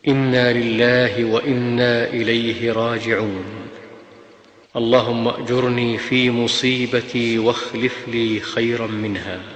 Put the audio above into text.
إنا لله وإنا إليه راجعون. اللهم أجرني في مصيبتي واخلف لي خيرا منها.